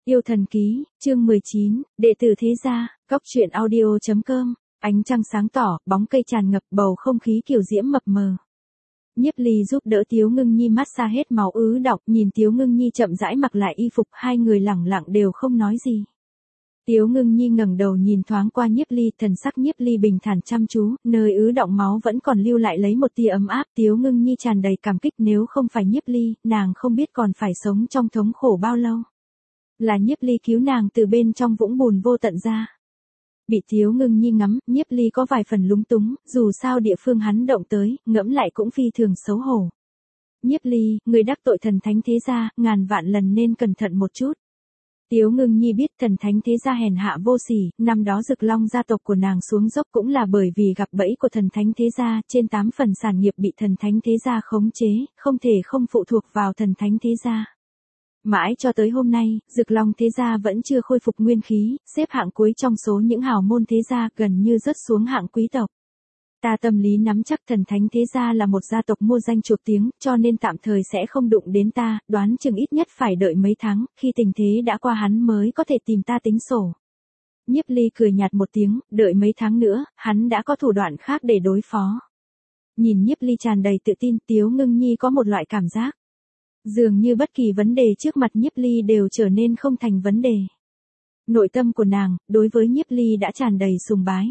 Yêu thần ký, chương 19, đệ tử thế gia, góc truyện audio.com, ánh trăng sáng tỏ, bóng cây tràn ngập, bầu không khí kiều diễm mập mờ. Nhiếp Ly giúp đỡ Tiếu Ngưng Nhi massage hết máu ứ đọng, nhìn Tiếu Ngưng Nhi chậm rãi mặc lại y phục, hai người lẳng lặng đều không nói gì. Tiếu Ngưng Nhi ngẩng đầu nhìn thoáng qua Nhiếp Ly, thần sắc Nhiếp Ly bình thản chăm chú, nơi ứ đọng máu vẫn còn lưu lại lấy một tia ấm áp. Tiếu Ngưng Nhi tràn đầy cảm kích, nếu không phải Nhiếp Ly, nàng không biết còn phải sống trong thống khổ bao lâu. Là Nhiếp Ly cứu nàng từ bên trong vũng bùn vô tận ra. Bị Tiếu Ngưng Nhi ngắm, Nhiếp Ly có vài phần lúng túng, dù sao địa phương hắn động tới, ngẫm lại cũng phi thường xấu hổ. Nhiếp Ly, người đắc tội thần thánh thế gia, ngàn vạn lần nên cẩn thận một chút. Tiếu Ngưng Nhi biết thần thánh thế gia hèn hạ vô sỉ, năm đó Dực Long gia tộc của nàng xuống dốc cũng là bởi vì gặp bẫy của thần thánh thế gia, trên 8 phần sản nghiệp bị thần thánh thế gia khống chế, không thể không phụ thuộc vào thần thánh thế gia. Mãi cho tới hôm nay, Dực Long thế gia vẫn chưa khôi phục nguyên khí, xếp hạng cuối trong số những hào môn thế gia, gần như rớt xuống hạng quý tộc. Ta tâm lý nắm chắc thần thánh thế gia là một gia tộc mua danh chuộc tiếng, cho nên tạm thời sẽ không đụng đến ta, đoán chừng ít nhất phải đợi mấy tháng, khi tình thế đã qua hắn mới có thể tìm ta tính sổ. Nhiếp Ly cười nhạt một tiếng, đợi mấy tháng nữa, hắn đã có thủ đoạn khác để đối phó. Nhìn Nhiếp Ly tràn đầy tự tin, Tiếu Ngưng Nhi có một loại cảm giác. Dường như bất kỳ vấn đề trước mặt Nhiếp Ly đều trở nên không thành vấn đề. Nội tâm của nàng, đối với Nhiếp Ly đã tràn đầy sùng bái.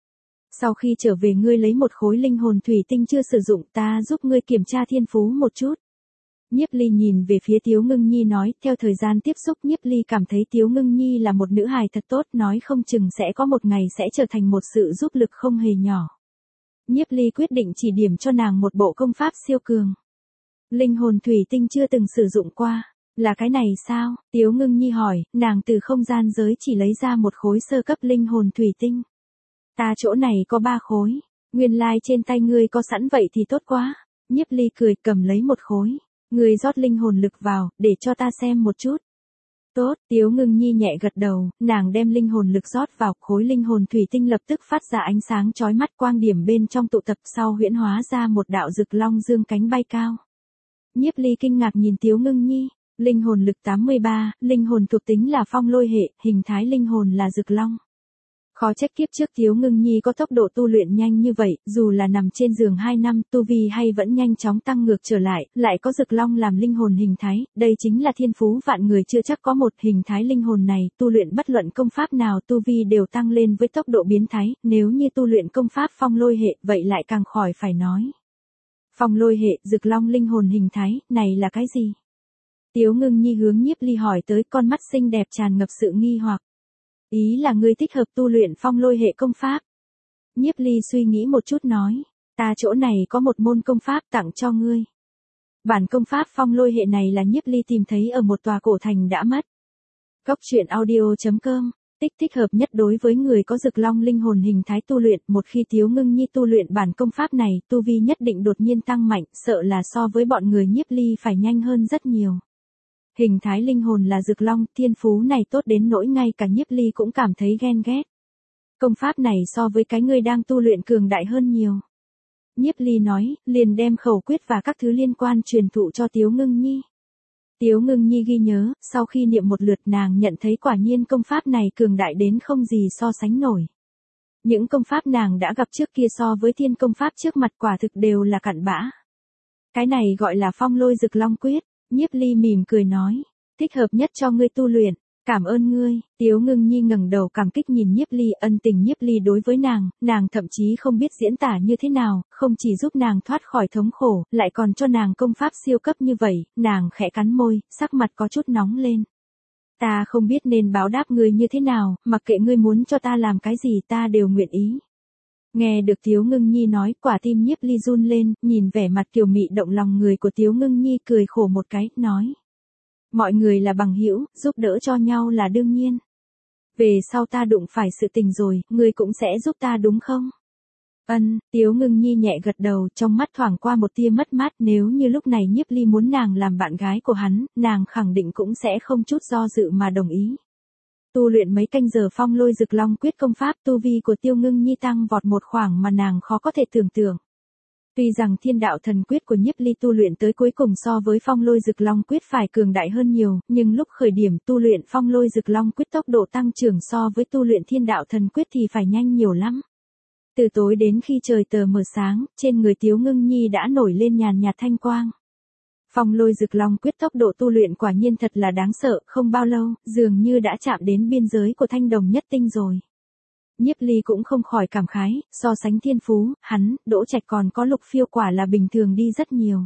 Sau khi trở về ngươi lấy một khối linh hồn thủy tinh chưa sử dụng, ta giúp ngươi kiểm tra thiên phú một chút. Nhiếp Ly nhìn về phía Tiếu Ngưng Nhi nói, theo thời gian tiếp xúc Nhiếp Ly cảm thấy Tiếu Ngưng Nhi là một nữ hài thật tốt, nói không chừng sẽ có một ngày sẽ trở thành một sự giúp lực không hề nhỏ. Nhiếp Ly quyết định chỉ điểm cho nàng một bộ công pháp siêu cường. Linh hồn thủy tinh chưa từng sử dụng qua, là cái này sao? Tiếu Ngưng Nhi hỏi, nàng từ không gian giới chỉ lấy ra một khối sơ cấp linh hồn thủy tinh. Ta chỗ này có 3 khối, nguyên lai trên tay ngươi có sẵn vậy thì tốt quá. Nhiếp Ly cười cầm lấy một khối, ngươi rót linh hồn lực vào, để cho ta xem một chút. Tốt, Tiếu Ngưng Nhi nhẹ gật đầu, nàng đem linh hồn lực rót vào, khối linh hồn thủy tinh lập tức phát ra ánh sáng chói mắt, quang điểm bên trong tụ tập sau huyễn hóa ra một đạo Dực Long dương cánh bay cao. Nhiếp Ly kinh ngạc nhìn Tiếu Ngưng Nhi, linh hồn lực 83, linh hồn thuộc tính là phong lôi hệ, hình thái linh hồn là Dực Long. Khó trách kiếp trước Tiếu Ngưng Nhi có tốc độ tu luyện nhanh như vậy, dù là nằm trên giường 2 năm, tu vi hay vẫn nhanh chóng tăng ngược trở lại có Dực Long làm linh hồn hình thái, đây chính là thiên phú vạn người chưa chắc có một. Hình thái linh hồn này, tu luyện bất luận công pháp nào tu vi đều tăng lên với tốc độ biến thái, nếu như tu luyện công pháp phong lôi hệ, vậy lại càng khỏi phải nói. Phong lôi hệ, Dực Long linh hồn hình thái, này là cái gì? Tiếu Ngưng Nhi hướng Nhiếp Ly hỏi tới, con mắt xinh đẹp tràn ngập sự nghi hoặc. Ý là ngươi thích hợp tu luyện phong lôi hệ công pháp. Nhiếp Ly suy nghĩ một chút nói, ta chỗ này có một môn công pháp tặng cho ngươi. Bản công pháp phong lôi hệ này là Nhiếp Ly tìm thấy ở một tòa cổ thành đã mất. Góc truyện audio.com, thích hợp nhất đối với người có Dực Long linh hồn hình thái tu luyện. Một khi Tiếu Ngưng Nhi tu luyện bản công pháp này, tu vi nhất định đột nhiên tăng mạnh, sợ là so với bọn người Nhiếp Ly phải nhanh hơn rất nhiều. Hình thái linh hồn là Dực Long, thiên phú này tốt đến nỗi ngay cả Nhiếp Ly cũng cảm thấy ghen ghét. Công pháp này so với cái ngươi đang tu luyện cường đại hơn nhiều. Nhiếp Ly nói, liền đem khẩu quyết và các thứ liên quan truyền thụ cho Tiếu Ngưng Nhi. Tiếu Ngưng Nhi ghi nhớ, sau khi niệm một lượt nàng nhận thấy quả nhiên công pháp này cường đại đến không gì so sánh nổi. Những công pháp nàng đã gặp trước kia so với thiên công pháp trước mặt quả thực đều là cặn bã. Cái này gọi là phong lôi Dực Long quyết. Nhiếp Ly mỉm cười nói, thích hợp nhất cho ngươi tu luyện, cảm ơn ngươi. Tiếu Ngưng Nhi ngẩng đầu cảm kích nhìn Nhiếp Ly, ân tình Nhiếp Ly đối với nàng thậm chí không biết diễn tả như thế nào, không chỉ giúp nàng thoát khỏi thống khổ, lại còn cho nàng công pháp siêu cấp như vậy. Nàng khẽ cắn môi, sắc mặt có chút nóng lên. Ta không biết nên báo đáp ngươi như thế nào, mặc kệ ngươi muốn cho ta làm cái gì ta đều nguyện ý. Nghe được Tiếu Ngưng Nhi nói, quả tim Nhiếp Ly run lên, nhìn vẻ mặt kiều mị động lòng người của Tiếu Ngưng Nhi cười khổ một cái, nói. Mọi người là bằng hữu, giúp đỡ cho nhau là đương nhiên. Về sau ta đụng phải sự tình rồi, ngươi cũng sẽ giúp ta đúng không? Tiếu Ngưng Nhi nhẹ gật đầu, trong mắt thoảng qua một tia mất mát, nếu như lúc này Nhiếp Ly muốn nàng làm bạn gái của hắn, nàng khẳng định cũng sẽ không chút do dự mà đồng ý. Tu luyện mấy canh giờ phong lôi Dực Long quyết công pháp, tu vi của Tiếu Ngưng Nhi tăng vọt một khoảng mà nàng khó có thể tưởng tượng. Tuy rằng thiên đạo thần quyết của Nhiếp Ly tu luyện tới cuối cùng so với phong lôi Dực Long quyết phải cường đại hơn nhiều, nhưng lúc khởi điểm tu luyện phong lôi Dực Long quyết tốc độ tăng trưởng so với tu luyện thiên đạo thần quyết thì phải nhanh nhiều lắm. Từ tối đến khi trời tờ mờ sáng, trên người Tiếu Ngưng Nhi đã nổi lên nhàn nhạt thanh quang. Phong lôi Dực Long quyết tốc độ tu luyện quả nhiên thật là đáng sợ, không bao lâu, dường như đã chạm đến biên giới của thanh đồng nhất tinh rồi. Nhiếp Ly cũng không khỏi cảm khái, so sánh thiên phú, hắn, Đỗ Trạch còn có Lục Phiêu quả là bình thường đi rất nhiều.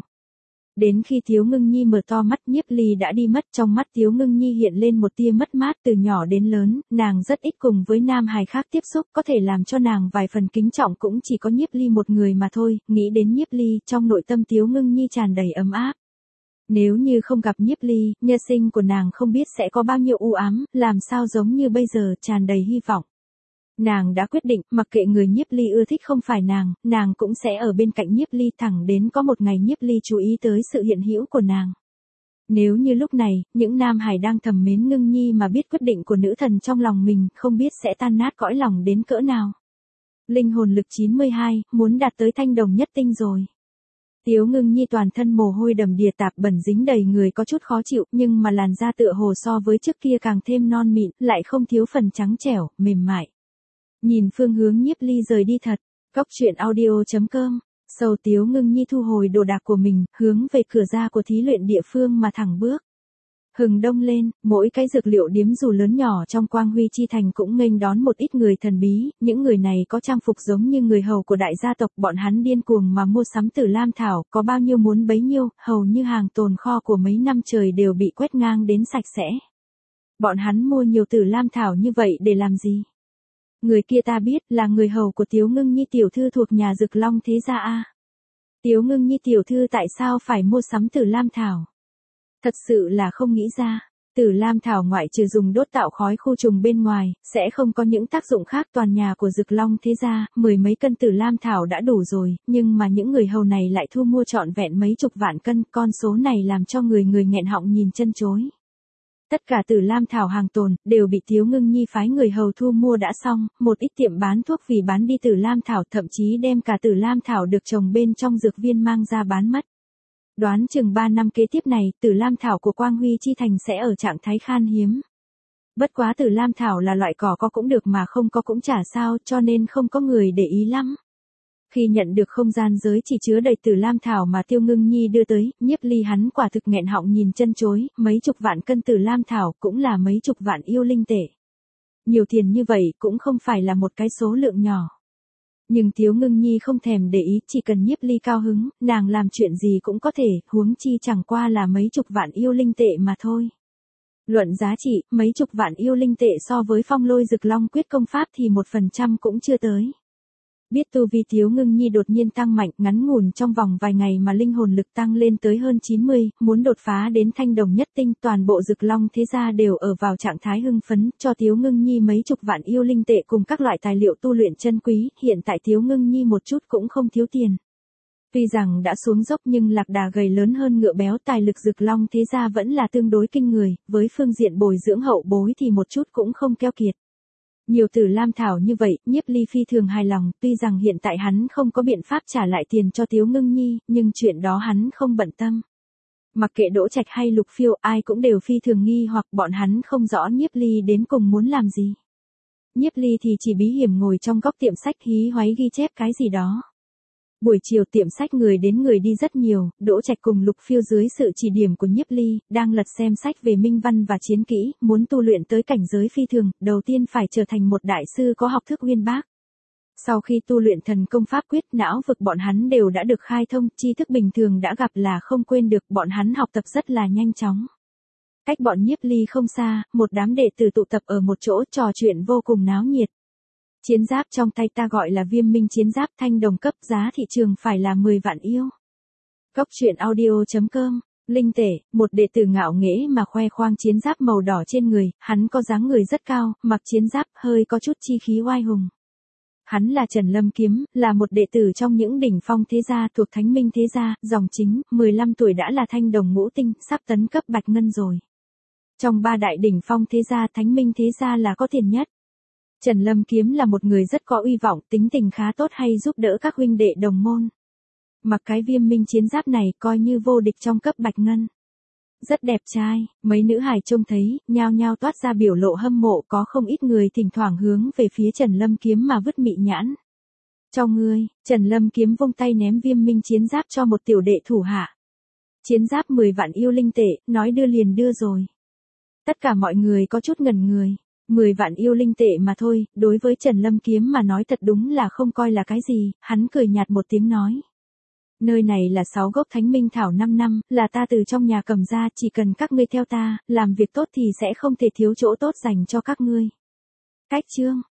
Đến khi Tiếu Ngưng Nhi mở to mắt, Nhiếp Ly đã đi mất, trong mắt Tiếu Ngưng Nhi hiện lên một tia mất mát. Từ nhỏ đến lớn, nàng rất ít cùng với nam hài khác tiếp xúc, có thể làm cho nàng vài phần kính trọng cũng chỉ có Nhiếp Ly một người mà thôi. Nghĩ đến Nhiếp Ly, trong nội tâm Tiếu Ngưng Nhi tràn đầy ấm áp. Nếu như không gặp Nhiếp Ly, nhân sinh của nàng không biết sẽ có bao nhiêu u ám, làm sao giống như bây giờ, tràn đầy hy vọng. Nàng đã quyết định, mặc kệ người Nhiếp Ly ưa thích không phải nàng cũng sẽ ở bên cạnh Nhiếp Ly thẳng đến có một ngày Nhiếp Ly chú ý tới sự hiện hữu của nàng. Nếu như lúc này, những nam hải đang thầm mến Ngưng Nhi mà biết quyết định của nữ thần trong lòng mình, không biết sẽ tan nát cõi lòng đến cỡ nào. Linh hồn lực 92, muốn đạt tới thanh đồng nhất tinh rồi. Tiếu Ngưng Nhi toàn thân mồ hôi đầm đìa tạp bẩn dính đầy người có chút khó chịu, nhưng mà làn da tựa hồ so với trước kia càng thêm non mịn, lại không thiếu phần trắng trẻo, mềm mại. Nhìn phương hướng Nhiếp Ly rời đi thật, Cóc Truyện Audio.com, sầu Tiếu Ngưng Nhi thu hồi đồ đạc của mình, hướng về cửa ra của thí luyện địa phương mà thẳng bước. Hừng đông lên, mỗi cái dược liệu điếm dù lớn nhỏ trong Quang Huy Chi Thành cũng nghênh đón một ít người thần bí, những người này có trang phục giống như người hầu của đại gia tộc, bọn hắn điên cuồng mà mua sắm Tử Lam Thảo, có bao nhiêu muốn bấy nhiêu, hầu như hàng tồn kho của mấy năm trời đều bị quét ngang đến sạch sẽ. Bọn hắn mua nhiều Tử Lam Thảo như vậy để làm gì? Người kia ta biết là người hầu của Tiếu Ngưng Nhi tiểu thư thuộc nhà Dực Long thế gia a. Tiếu Ngưng Nhi tiểu thư tại sao phải mua sắm Tử Lam Thảo? Thật sự là không nghĩ ra. Tử Lam Thảo ngoại trừ dùng đốt tạo khói khu trùng bên ngoài, sẽ không có những tác dụng khác. Toàn nhà của Dực Long thế gia, 10 mấy cân Tử Lam Thảo đã đủ rồi, nhưng mà những người hầu này lại thu mua trọn vẹn mấy chục vạn cân, con số này làm cho người nghẹn họng nhìn chân chối. Tất cả Tử Lam Thảo hàng tồn, đều bị Tiếu Ngưng Nhi phái người hầu thu mua đã xong, một ít tiệm bán thuốc vì bán đi Tử Lam Thảo thậm chí đem cả Tử Lam Thảo được trồng bên trong dược viên mang ra bán mất. Đoán chừng 3 năm kế tiếp này, Tử Lam Thảo của Quang Huy Chi Thành sẽ ở trạng thái khan hiếm. Bất quá Tử Lam Thảo là loại cỏ có cũng được mà không có cũng chả sao, cho nên không có người để ý lắm. Khi nhận được không gian giới chỉ chứa đầy Tử Lam Thảo mà Tiêu Ngưng Nhi đưa tới, Nhiếp Ly hắn quả thực nghẹn họng nhìn chân chối, mấy chục vạn cân Tử Lam Thảo cũng là mấy chục vạn yêu linh tệ. Nhiều tiền như vậy cũng không phải là một cái số lượng nhỏ. Nhưng Tiếu Ngưng Nhi không thèm để ý, chỉ cần Nhiếp Ly cao hứng, nàng làm chuyện gì cũng có thể, huống chi chẳng qua là mấy chục vạn yêu linh tệ mà thôi. Luận giá trị, mấy chục vạn yêu linh tệ so với phong lôi Dực Long quyết công pháp thì 1% cũng chưa tới. Biết tu vi Tiếu Ngưng Nhi đột nhiên tăng mạnh, ngắn ngủn trong vòng vài ngày mà linh hồn lực tăng lên tới hơn 90, muốn đột phá đến thanh đồng nhất tinh, toàn bộ Dực Long thế gia đều ở vào trạng thái hưng phấn, cho Tiếu Ngưng Nhi mấy chục vạn yêu linh tệ cùng các loại tài liệu tu luyện chân quý, hiện tại Tiếu Ngưng Nhi một chút cũng không thiếu tiền. Tuy rằng đã xuống dốc nhưng lạc đà gầy lớn hơn ngựa béo, tài lực Dực Long thế gia vẫn là tương đối kinh người, với phương diện bồi dưỡng hậu bối thì một chút cũng không keo kiệt. Nhiều Tử Lam Thảo như vậy, Nhiếp Ly phi thường hài lòng, tuy rằng hiện tại hắn không có biện pháp trả lại tiền cho Tiếu Ngưng Nhi, nhưng chuyện đó hắn không bận tâm. Mặc kệ Đỗ Trạch hay Lục Phiêu, ai cũng đều phi thường nghi hoặc bọn hắn không rõ Nhiếp Ly đến cùng muốn làm gì. Nhiếp Ly thì chỉ bí hiểm ngồi trong góc tiệm sách hí hoáy ghi chép cái gì đó. Buổi chiều tiệm sách người đến người đi rất nhiều, Đỗ Trạch cùng Lục Phiêu dưới sự chỉ điểm của Nhiếp Ly, đang lật xem sách về minh văn và chiến kỹ, muốn tu luyện tới cảnh giới phi thường, đầu tiên phải trở thành một đại sư có học thức uyên bác. Sau khi tu luyện thần công pháp quyết, não vực bọn hắn đều đã được khai thông, tri thức bình thường đã gặp là không quên được, bọn hắn học tập rất là nhanh chóng. Cách bọn Nhiếp Ly không xa, một đám đệ tử tụ tập ở một chỗ trò chuyện vô cùng náo nhiệt. Chiến giáp trong tay ta gọi là Viêm Minh chiến giáp, thanh đồng cấp, giá thị trường phải là 10 vạn yêu. Cóc Truyện Audio.com, linh tể, một đệ tử ngạo nghễ mà khoe khoang chiến giáp màu đỏ trên người, hắn có dáng người rất cao, mặc chiến giáp hơi có chút chi khí oai hùng. Hắn là Trần Lâm Kiếm, là một đệ tử trong những đỉnh phong thế gia thuộc Thánh Minh thế gia, dòng chính, 15 tuổi đã là thanh đồng ngũ tinh, sắp tấn cấp bạch ngân rồi. Trong 3 đại đỉnh phong thế gia, Thánh Minh thế gia là có tiền nhất. Trần Lâm Kiếm là một người rất có uy vọng, tính tình khá tốt, hay giúp đỡ các huynh đệ đồng môn. Mặc cái viêm minh chiến giáp này coi như vô địch trong cấp bạch ngân. Rất đẹp trai, mấy nữ hài trông thấy, nhao nhao toát ra biểu lộ hâm mộ, có không ít người thỉnh thoảng hướng về phía Trần Lâm Kiếm mà vứt mị nhãn. Cho ngươi, Trần Lâm Kiếm vung tay ném viêm minh chiến giáp cho một tiểu đệ thủ hạ. Chiến giáp 10 vạn yêu linh tệ, nói đưa liền đưa rồi. Tất cả mọi người có chút ngẩn người. 10 vạn yêu linh tệ mà thôi, đối với Trần Lâm Kiếm mà nói thật đúng là không coi là cái gì, hắn cười nhạt một tiếng nói. Nơi này là 6 gốc thánh minh thảo 5 năm, là ta từ trong nhà cầm ra, chỉ cần các ngươi theo ta, làm việc tốt thì sẽ không thể thiếu chỗ tốt dành cho các ngươi. Cách chương